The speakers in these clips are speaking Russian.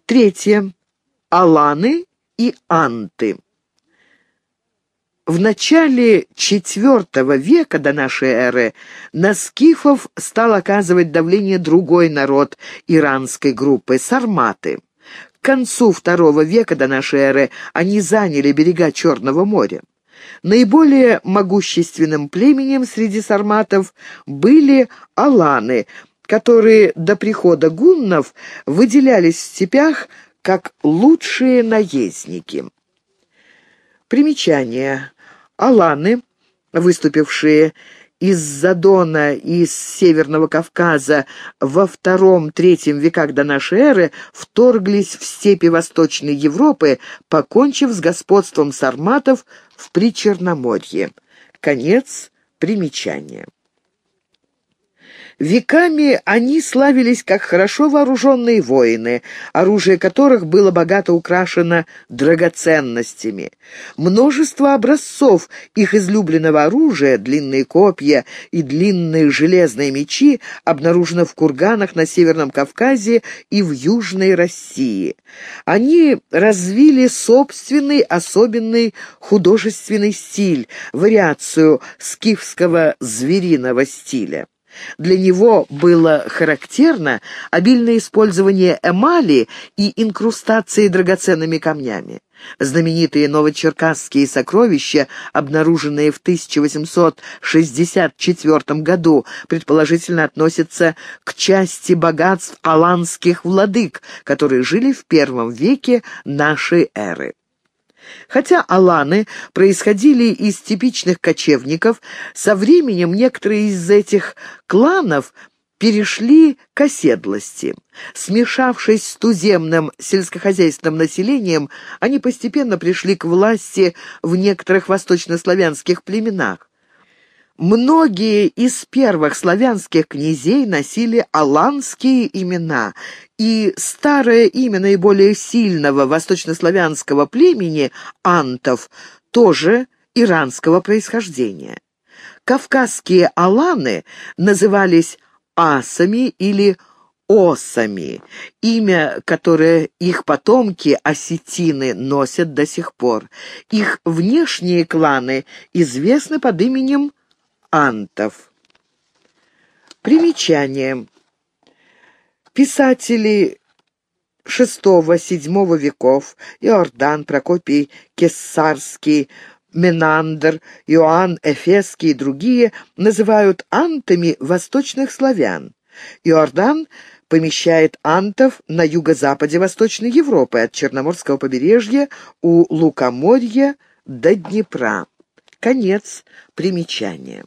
Третье. Аланы и анты. В начале IV века до нашей эры на скифов стал оказывать давление другой народ иранской группы — сарматы. К концу II века до нашей эры они заняли берега Черного моря. Наиболее могущественным племенем среди сарматов были аланы, которые до прихода гуннов выделялись в степях как лучшие наездники. Примечание. Аланы, выступившие из-за Дона и из Северного Кавказа во II-III веках до нашей эры, вторглись в степи Восточной Европы, покончив с господством сарматов в Причерноморье. Конец примечания. Веками они славились как хорошо вооруженные воины, оружие которых было богато украшено драгоценностями. Множество образцов их излюбленного оружия, длинные копья и длинные железные мечи, обнаружено в курганах на Северном Кавказе и в Южной России. Они развили собственный особенный художественный стиль, вариацию скифского звериного стиля. Для него было характерно обильное использование эмали и инкрустации драгоценными камнями. Знаменитые новочеркасские сокровища, обнаруженные в 1864 году, предположительно относятся к части богатств аланских владык, которые жили в I веке нашей эры. Хотя аланы происходили из типичных кочевников, со временем некоторые из этих кланов перешли к оседлости. Смешавшись с туземным сельскохозяйственным населением, они постепенно пришли к власти в некоторых восточнославянских племенах. Многие из первых славянских князей носили аланские имена, и старое имя наиболее сильного восточнославянского племени, антов, тоже иранского происхождения. Кавказские аланы назывались асами или осами, имя, которое их потомки, осетины, носят до сих пор. Их внешние кланы известны под именем антов. Примечание. Писатели VI-VII веков Иордан, Прокопий Кессарский, Менандр, Иоанн Эфесский и другие называют антами восточных славян. Иордан помещает антов на юго-западе Восточной Европы, от Черноморского побережья у Лукоморья до Днепра. Конец примечания.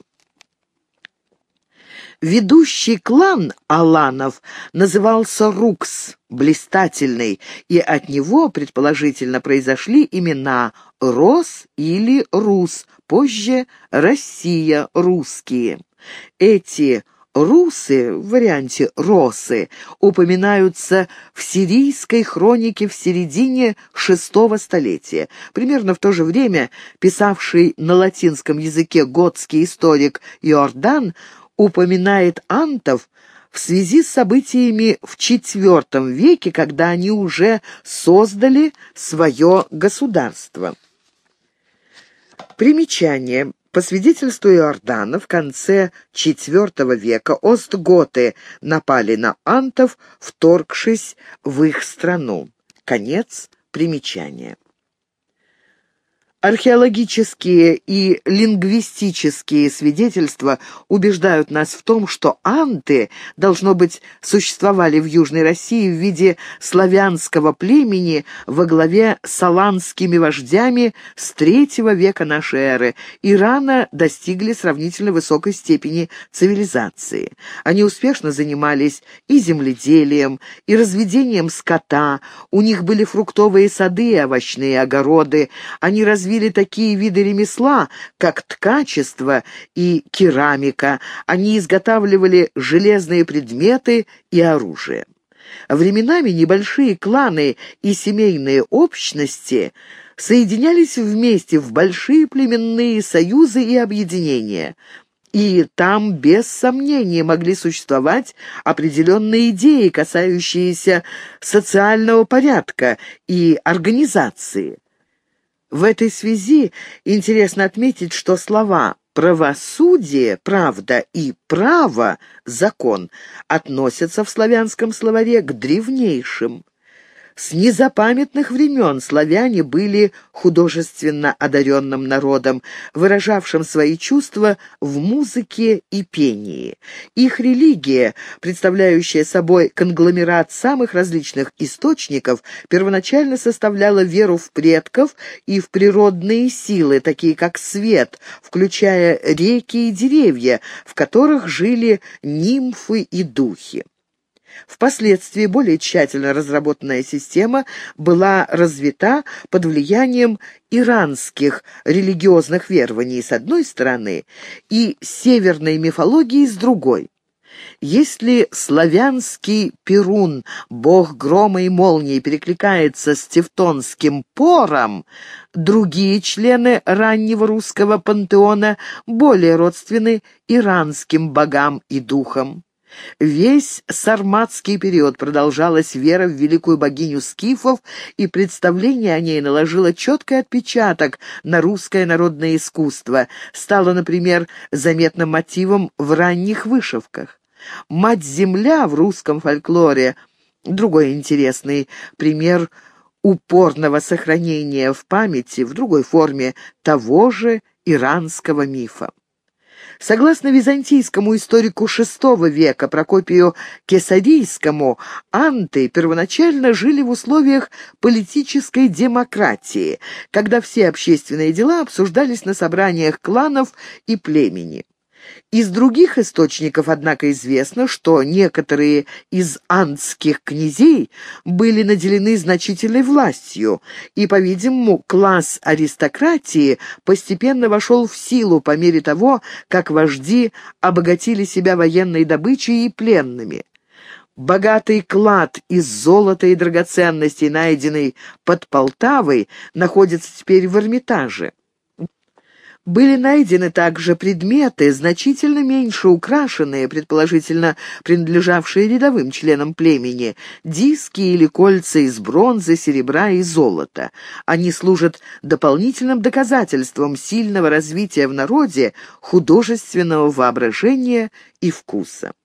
Ведущий клан аланов назывался Рукс, блистательный, и от него, предположительно, произошли имена Рос или Рус, позже Россия, русские. Эти русы, в варианте росы, упоминаются в сирийской хронике в середине VI столетия. Примерно в то же время писавший на латинском языке готский историк Иордан упоминает антов в связи с событиями в IV веке, когда они уже создали свое государство. Примечание. По свидетельству Иордана, в конце IV века остготы напали на антов, вторгшись в их страну. Конец примечания. Археологические и лингвистические свидетельства убеждают нас в том, что анты, должно быть, существовали в Южной России в виде славянского племени во главе с аланскими вождями с III века нашей эры и рано достигли сравнительно высокой степени цивилизации. Они успешно занимались и земледелием, и разведением скота, у них были фруктовые сады и овощные огороды, они развили такие виды ремесла, как ткачество и керамика. Они изготавливали железные предметы и оружие. Временами небольшие кланы и семейные общности соединялись вместе в большие племенные союзы и объединения. и там без сомнения могли существовать определенные идеи, касающиеся социального порядка и организации. В этой связи интересно отметить, что слова «правосудие», «правда» и «право», «закон» относятся в славянском словаре к древнейшим. С незапамятных времен славяне были художественно одаренным народом, выражавшим свои чувства в музыке и пении. Их религия, представляющая собой конгломерат самых различных источников, первоначально составляла веру в предков и в природные силы, такие как свет, включая реки и деревья, в которых жили нимфы и духи. Впоследствии более тщательно разработанная система была развита под влиянием иранских религиозных верований с одной стороны и северной мифологии с другой. Если славянский Перун, бог грома и молнии, перекликается с тевтонским Пором, другие члены раннего русского пантеона более родственны иранским богам и духам. Весь сарматский период продолжалась вера в великую богиню скифов, и представление о ней наложило четкий отпечаток на русское народное искусство, стало, например, заметным мотивом в ранних вышивках. Мать-Земля в русском фольклоре — другой интересный пример упорного сохранения в памяти в другой форме того же иранского мифа. Согласно византийскому историку VI века Прокопию Кесарийскому, анты первоначально жили в условиях политической демократии, когда все общественные дела обсуждались на собраниях кланов и племени. Из других источников, однако, известно, что некоторые из антских князей были наделены значительной властью, и, по-видимому, класс аристократии постепенно вошел в силу по мере того, как вожди обогатили себя военной добычей и пленными. Богатый клад из золота и драгоценностей, найденный под Полтавой, находится теперь в Эрмитаже. Были найдены также предметы, значительно меньше украшенные, предположительно принадлежавшие рядовым членам племени, диски или кольца из бронзы, серебра и золота. Они служат дополнительным доказательством сильного развития в народе художественного воображения и вкуса.